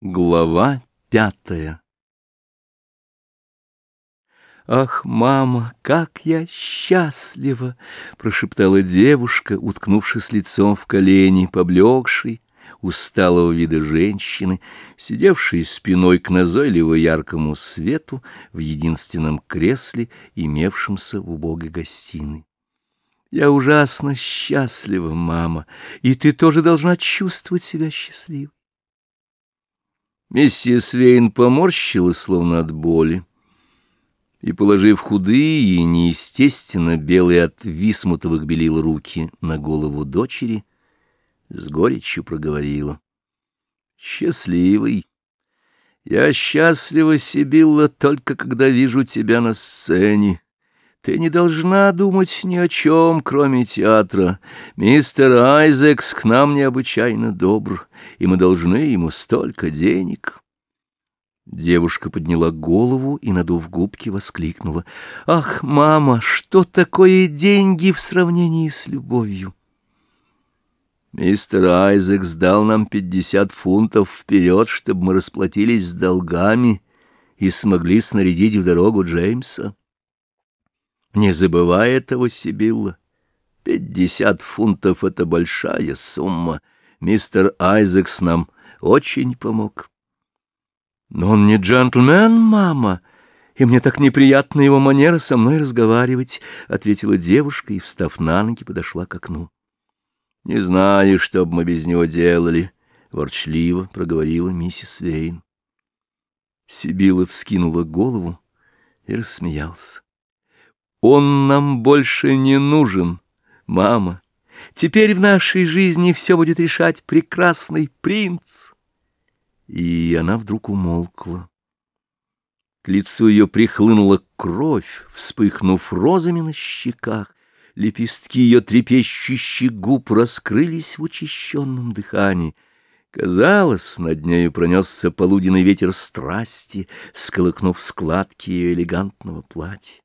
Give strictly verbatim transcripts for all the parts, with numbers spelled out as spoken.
Глава пятая. «Ах, мама, как я счастлива!» — прошептала девушка, уткнувшись лицом в колени, поблекшей, усталого вида женщины, сидевшей спиной к назойливо яркому свету в единственном кресле, имевшемся в убогой гостиной. «Я ужасно счастлива, мама, и ты тоже должна чувствовать себя счастливой». Миссис Вейн поморщилась, словно от боли, и, положив худые и неестественно белые от висмутовых белил руки на голову дочери, с горечью проговорила: «Счастливый! Я счастлива, Сибилла, только когда вижу тебя на сцене. Ты не должна думать ни о чем, кроме театра. Мистер Айзекс к нам необычайно добр, и мы должны ему столько денег». Девушка подняла голову и, надув губки, воскликнула: «Ах, мама, что такое деньги в сравнении с любовью?» «Мистер Айзекс дал нам пятьдесят фунтов вперед, чтобы мы расплатились с долгами и смогли снарядить в дорогу Джеймса. Не забывай этого, Сибилла. Пятьдесят фунтов — это большая сумма. Мистер Айзекс нам очень помог». «Но он не джентльмен, мама, и мне так неприятна его манера со мной разговаривать», — ответила девушка и, встав на ноги, подошла к окну. «Не знаю, что бы мы без него делали», — ворчливо проговорила миссис Вейн. Сибилла вскинула голову и рассмеялась. «Он нам больше не нужен, мама. Теперь в нашей жизни все будет решать прекрасный принц». И она вдруг умолкла. К лицу ее прихлынула кровь, вспыхнув розами на щеках. Лепестки ее трепещущих губ раскрылись в учащенном дыхании. Казалось, над нею пронесся полуденный ветер страсти, всколыхнув складки ее элегантного платья.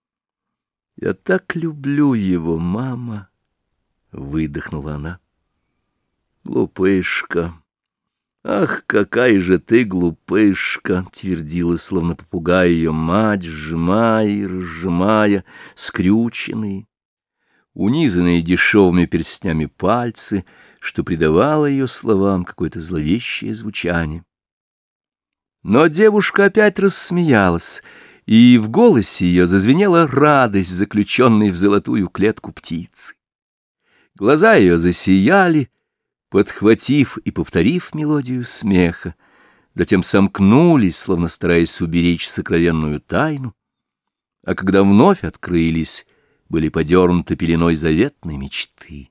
«Я так люблю его, мама!» — выдохнула она. «Глупышка! Ах, какая же ты глупышка!» — твердила, словно попугай, ее мать, сжимая и разжимая скрюченные, унизанные дешевыми перстнями пальцы, что придавало ее словам какое-то зловещее звучание. Но девушка опять рассмеялась, и в голосе ее зазвенела радость, заключенной в золотую клетку птицы. Глаза ее засияли, подхватив и повторив мелодию смеха, затем сомкнулись, словно стараясь уберечь сокровенную тайну, а когда вновь открылись, были подернуты пеленой заветной мечты.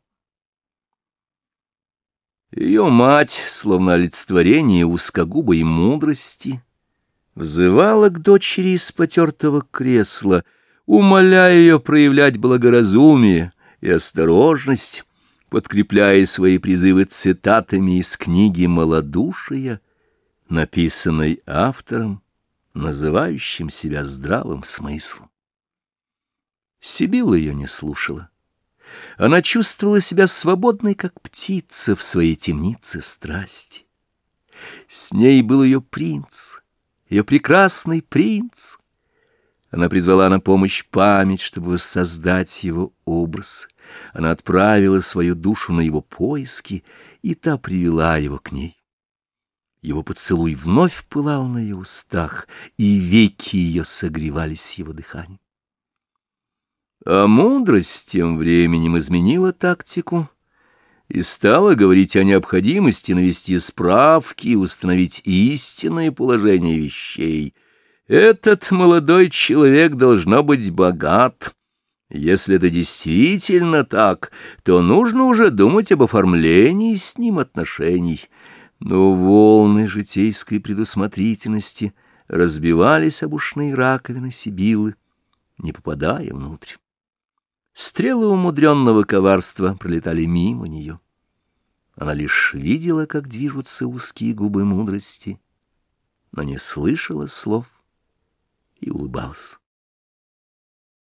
Ее мать, словно олицетворение узкогубой мудрости, взывала к дочери из потертого кресла, умоляя ее проявлять благоразумие и осторожность, подкрепляя свои призывы цитатами из книги «Малодушие», написанной автором, называющим себя здравым смыслом. Сибилла ее не слушала. Она чувствовала себя свободной, как птица в своей темнице страсти. С ней был ее принц, ее прекрасный принц. Она призвала на помощь память, чтобы воссоздать его образ. Она отправила свою душу на его поиски, и та привела его к ней. Его поцелуй вновь пылал на ее устах, и веки ее согревались его дыханием. А мудрость тем временем изменила тактику и стала говорить о необходимости навести справки и установить истинное положение вещей. Этот молодой человек должно быть богат. Если это действительно так, то нужно уже думать об оформлении с ним отношений. Но волны житейской предусмотрительности разбивались об ушные раковины Сибиллы, не попадая внутрь. Стрелы умудренного коварства пролетали мимо нее. Она лишь видела, как движутся узкие губы мудрости, но не слышала слов и улыбалась.